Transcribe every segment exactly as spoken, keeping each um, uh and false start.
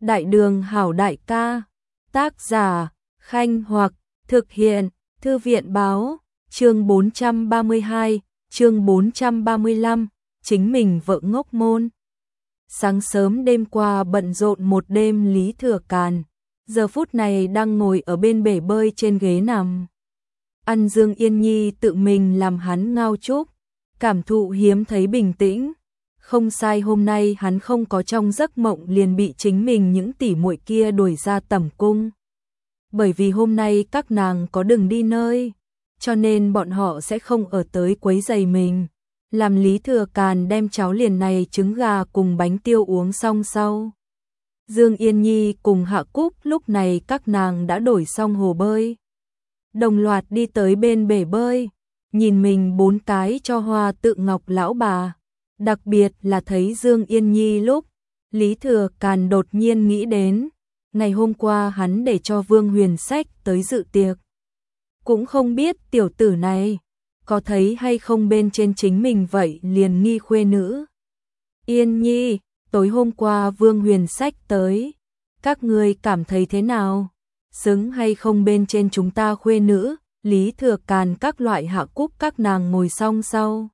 Đại đường hảo đại ca, tác giả, Khanh Hoặc, thực hiện, Thư viện báo, chương bốn trăm ba mươi hai, chương bốn trăm ba mươi lăm, chính mình vợ ngốc môn. Sáng sớm đêm qua bận rộn một đêm, Lý Thừa Càn giờ phút này đang ngồi ở bên bể bơi trên ghế nằm. Ăn Dương Yên Nhi tự mình làm hắn ngao chúc, cảm thụ hiếm thấy bình tĩnh. Không sai, hôm nay hắn không có trong giấc mộng liền bị chính mình những tỷ muội kia đuổi ra tẩm cung. Bởi vì hôm nay các nàng có đường đi nơi, cho nên bọn họ sẽ không ở tới quấy rầy mình. Làm Lý Thừa Càn đem cháo liền này trứng gà cùng bánh tiêu uống xong sau. Dương Yên Nhi cùng Hạ Cúc lúc này các nàng đã đổi xong hồ bơi. Đồng loạt đi tới bên bể bơi, nhìn mình bốn cái cho hoa tự ngọc lão bà. Đặc biệt là thấy Dương Yên Nhi lúc, Lý Thừa Càn đột nhiên nghĩ đến, ngày hôm qua hắn để cho Vương Huyền Sách tới dự tiệc. Cũng không biết tiểu tử này có thấy hay không bên trên chính mình vậy liền nghi khuê nữ. Yên Nhi, tối hôm qua Vương Huyền Sách tới, các ngươi cảm thấy thế nào? Xứng hay không bên trên chúng ta khuê nữ? Lý Thừa Càn các loại Hạ Cúc các nàng ngồi song sau.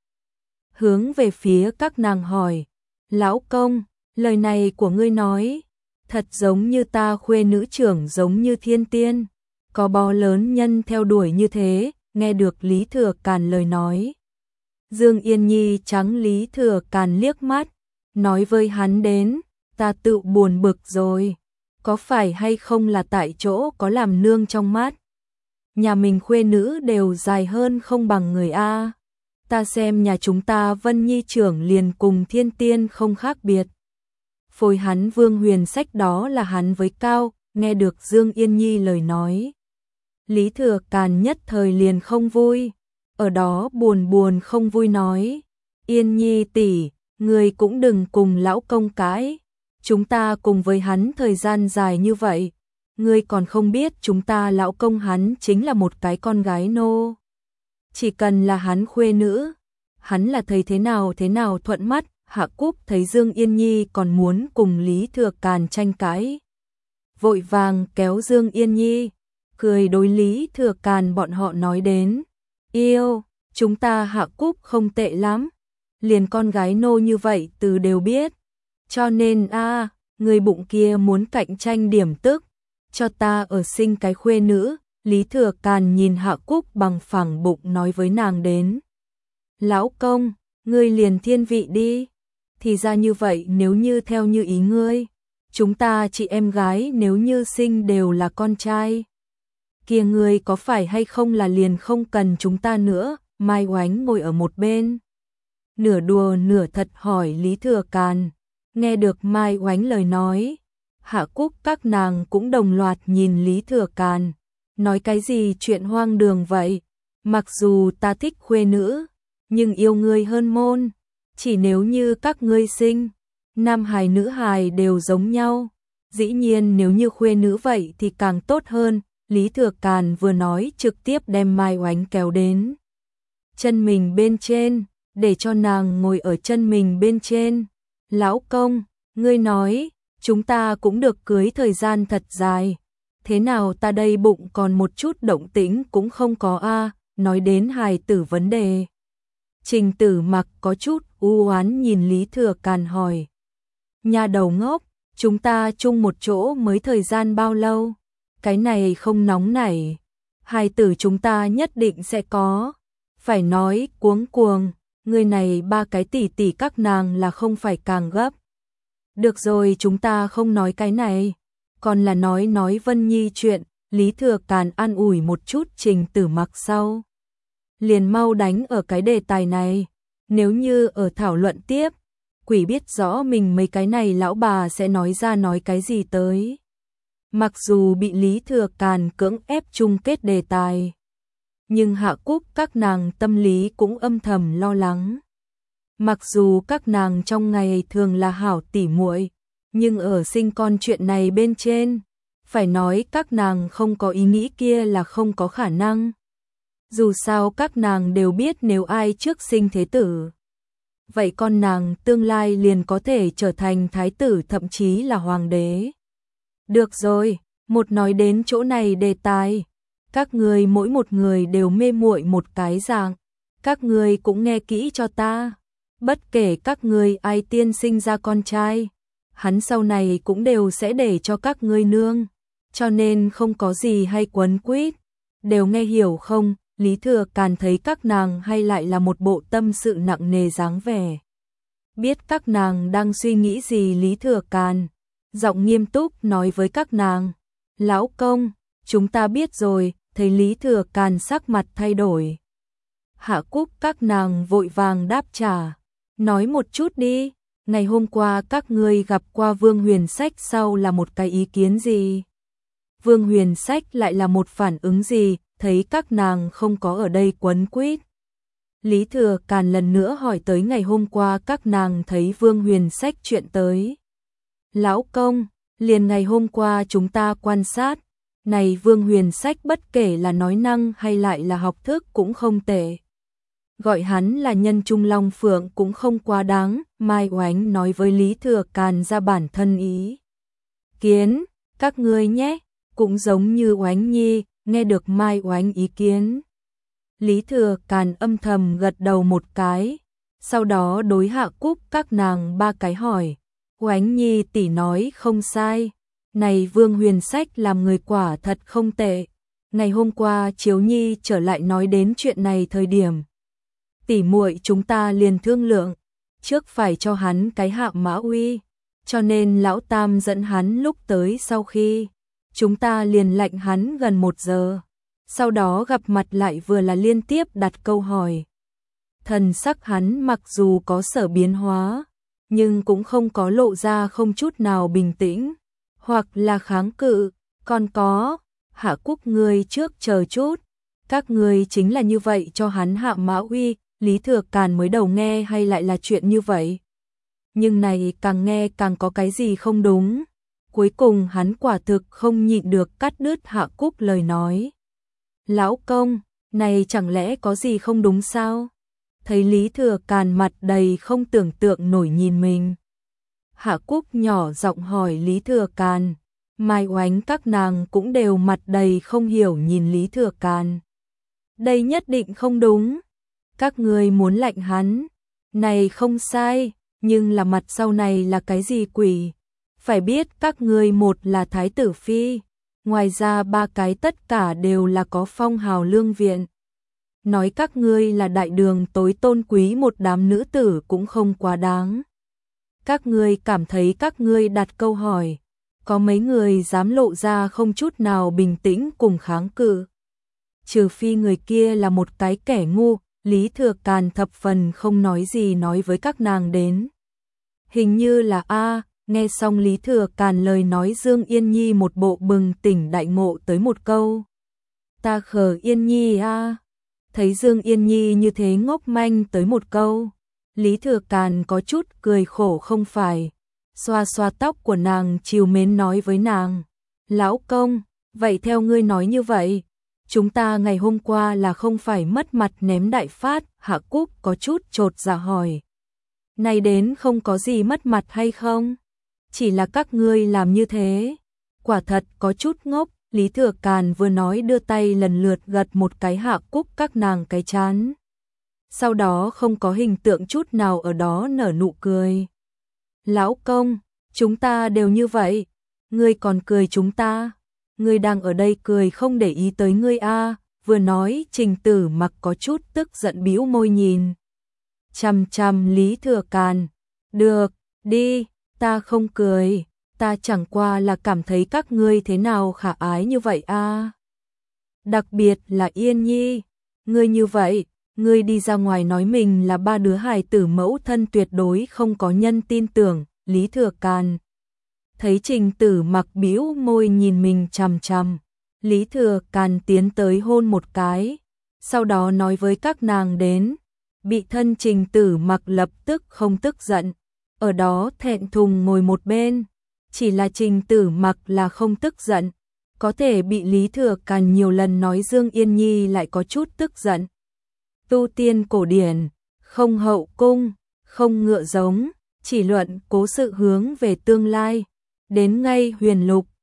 Hướng về phía các nàng hỏi, lão công, lời này của ngươi nói, thật giống như ta khuê nữ trưởng giống như thiên tiên, có bó lớn nhân theo đuổi như thế. Nghe được Lý Thừa Càn lời nói, Dương Yên Nhi trắng Lý Thừa Càn liếc mắt, nói với hắn đến, ta tự buồn bực rồi, có phải hay không là tại chỗ có làm nương trong mắt. Nhà mình khuê nữ đều dài hơn không bằng người A. Ta xem nhà chúng ta Vân Nhi trưởng liền cùng thiên tiên không khác biệt. Phối hắn Vương Huyền Sách đó là hắn với cao. Nghe được Dương Yên Nhi lời nói, Lý Thừa Càn nhất thời liền không vui, ở đó buồn buồn không vui nói, Yên Nhi tỷ, người cũng đừng cùng lão công cãi, chúng ta cùng với hắn thời gian dài như vậy, ngươi còn không biết chúng ta lão công hắn chính là một cái con gái nô. Chỉ cần là hắn khuê nữ, hắn là thấy thế nào thế nào thuận mắt. Hạ Cúc thấy Dương Yên Nhi còn muốn cùng Lý Thừa Càn tranh cãi, vội vàng kéo Dương Yên Nhi, cười đối Lý Thừa Càn bọn họ nói đến, yêu, chúng ta Hạ Cúc không tệ lắm, liền con gái nô như vậy từ đều biết, cho nên a à, người bụng kia muốn cạnh tranh điểm tức, cho ta ở sinh cái khuê nữ. Lý Thừa Càn nhìn Hạ Cúc bằng phẳng bụng nói với nàng đến, lão công, ngươi liền thiên vị đi, thì ra như vậy, nếu như theo như ý ngươi, chúng ta chị em gái nếu như sinh đều là con trai, kia ngươi có phải hay không là liền không cần chúng ta nữa. Mai Oánh ngồi ở một bên, nửa đùa nửa thật hỏi Lý Thừa Càn. Nghe được Mai Oánh lời nói, Hạ Cúc các nàng cũng đồng loạt nhìn Lý Thừa Càn, nói cái gì chuyện hoang đường vậy, mặc dù ta thích khuê nữ, nhưng yêu ngươi hơn môn, chỉ nếu như các ngươi sinh, nam hài nữ hài đều giống nhau, dĩ nhiên nếu như khuê nữ vậy thì càng tốt hơn. Lý Thừa Càn vừa nói trực tiếp đem Mai Oánh kéo đến chân mình bên trên, để cho nàng ngồi ở chân mình bên trên. Lão công, ngươi nói, chúng ta cũng được cưới thời gian thật dài, thế nào ta đây bụng còn một chút động tĩnh cũng không có a. Nói đến hài tử vấn đề, Trình Tử Mặc có chút u oán nhìn Lý Thừa Càn hỏi, nhà đầu ngốc, chúng ta chung một chỗ mới thời gian bao lâu, cái này không nóng nảy, hài tử chúng ta nhất định sẽ có. Phải nói cuống cuồng, người này ba cái tỷ tỷ các nàng là không phải càng gấp. Được rồi, chúng ta không nói cái này, còn là nói nói Vân Nhi chuyện. Lý Thừa Càn an ủi một chút Trình Tử Mặc sau, liền mau đánh ở cái đề tài này, nếu như ở thảo luận tiếp, quỷ biết rõ mình mấy cái này lão bà sẽ nói ra nói cái gì tới. Mặc dù bị Lý Thừa Càn cưỡng ép chung kết đề tài, nhưng Hạ Cúc các nàng tâm lý cũng âm thầm lo lắng. Mặc dù các nàng trong ngày thường là hảo tỉ muội, nhưng ở sinh con chuyện này bên trên, phải nói các nàng không có ý nghĩ kia là không có khả năng. Dù sao các nàng đều biết nếu ai trước sinh thế tử, vậy con nàng tương lai liền có thể trở thành thái tử thậm chí là hoàng đế. Được rồi, một nói đến chỗ này đề tài. Các người mỗi một người đều mê muội một cái dạng. Các người cũng nghe kỹ cho ta. Bất kể các người ai tiên sinh ra con trai, hắn sau này cũng đều sẽ để cho các ngươi nương. Cho nên không có gì hay quấn quýt. Đều nghe hiểu không? Lý Thừa Càn thấy các nàng hay lại là một bộ tâm sự nặng nề dáng vẻ. Biết các nàng đang suy nghĩ gì, Lý Thừa Càn giọng nghiêm túc nói với các nàng. Lão công, chúng ta biết rồi. Thấy Lý Thừa Càn sắc mặt thay đổi, Hạ Cúc các nàng vội vàng đáp trả. Nói một chút đi, ngày hôm qua các ngươi gặp qua Vương Huyền Sách sau là một cái ý kiến gì? Vương Huyền Sách lại là một phản ứng gì? Thấy các nàng không có ở đây quấn quýt, Lý Thừa Càn lần nữa hỏi tới ngày hôm qua các nàng thấy Vương Huyền Sách chuyện tới. Lão công, liền ngày hôm qua chúng ta quan sát, này Vương Huyền Sách bất kể là nói năng hay lại là học thức cũng không tệ. Gọi hắn là nhân trung long phượng cũng không quá đáng. Mai Oánh nói với Lý Thừa Càn ra bản thân ý kiến, các ngươi nhé, cũng giống như Oánh Nhi. Nghe được Mai Oánh ý kiến, Lý Thừa Càn âm thầm gật đầu một cái, sau đó đối Hạ Cúc các nàng ba cái hỏi. Oánh Nhi tỷ nói không sai, này Vương Huyền Sách làm người quả thật không tệ. Ngày hôm qua Chiếu Nhi trở lại nói đến chuyện này thời điểm, tỷ muội chúng ta liền thương lượng, trước phải cho hắn cái hạ mã uy, cho nên lão tam dẫn hắn lúc tới sau khi chúng ta liền lệnh hắn gần một giờ, sau đó gặp mặt lại vừa là liên tiếp đặt câu hỏi. Thần sắc hắn mặc dù có sở biến hóa, nhưng cũng không có lộ ra không chút nào bình tĩnh, hoặc là kháng cự, còn có, Hạ Cúc người trước chờ chút, các người chính là như vậy cho hắn hạ mã uy. Lý Thừa Càn mới đầu nghe hay lại là chuyện như vậy, nhưng này càng nghe càng có cái gì không đúng. Cuối cùng hắn quả thực không nhịn được cắt đứt Hạ Cúc lời nói. Lão công, này chẳng lẽ có gì không đúng sao? Thấy Lý Thừa Càn mặt đầy không tưởng tượng nổi nhìn mình, Hạ Cúc nhỏ giọng hỏi Lý Thừa Càn. Mai Oánh các nàng cũng đều mặt đầy không hiểu nhìn Lý Thừa Càn. Đây nhất định không đúng. Các người muốn lạnh hắn, này không sai, nhưng là mặt sau này là cái gì quỷ? Phải biết các người một là Thái tử Phi, ngoài ra ba cái tất cả đều là có phong hào lương viện. Nói các ngươi là đại đường tối tôn quý một đám nữ tử cũng không quá đáng. Các ngươi cảm thấy các ngươi đặt câu hỏi, có mấy người dám lộ ra không chút nào bình tĩnh cùng kháng cự? Trừ phi người kia là một cái kẻ ngu. Lý Thừa Càn thập phần không nói gì nói với các nàng đến. Hình như là a, nghe xong Lý Thừa Càn lời nói, Dương Yên Nhi một bộ bừng tỉnh đại ngộ tới một câu. Ta khờ Yên Nhi a. Thấy Dương Yên Nhi như thế ngốc manh tới một câu, Lý Thừa Càn có chút cười khổ không phải, xoa xoa tóc của nàng trìu mến nói với nàng. Lão công, vậy theo ngươi nói như vậy, chúng ta ngày hôm qua là không phải mất mặt ném đại phát? Hạ Cúc có chút chột dạ hỏi. Này đến không có gì mất mặt hay không? Chỉ là các ngươi làm như thế, quả thật có chút ngốc. Lý Thừa Càn vừa nói đưa tay lần lượt gật một cái Hạ Cúc các nàng cái chán. Sau đó không có hình tượng chút nào ở đó nở nụ cười. Lão công, chúng ta đều như vậy, ngươi còn cười chúng ta? Ngươi đang ở đây cười không để ý tới ngươi a. Vừa nói Trình Tử Mặc có chút tức giận bĩu môi nhìn chằm chằm Lý Thừa Càn. Được, đi, ta không cười, ta chẳng qua là cảm thấy các ngươi thế nào khả ái như vậy a. Đặc biệt là Yên Nhi, ngươi như vậy, ngươi đi ra ngoài nói mình là ba đứa hài tử mẫu thân tuyệt đối không có nhân tin tưởng. Lý Thừa Càn thấy Trình Tử Mặc bĩu môi nhìn mình chằm chằm, Lý Thừa Càn tiến tới hôn một cái, sau đó nói với các nàng đến. Bị thân Trình Tử Mặc lập tức không tức giận, ở đó thẹn thùng ngồi một bên. Chỉ là Trình Tử Mặc là không tức giận, có thể bị Lý Thừa Càn nhiều lần nói Dương Yên Nhi lại có chút tức giận. Tu tiên cổ điển, không hậu cung, không ngựa giống, chỉ luận cố sự hướng về tương lai. Đến ngay huyền lục,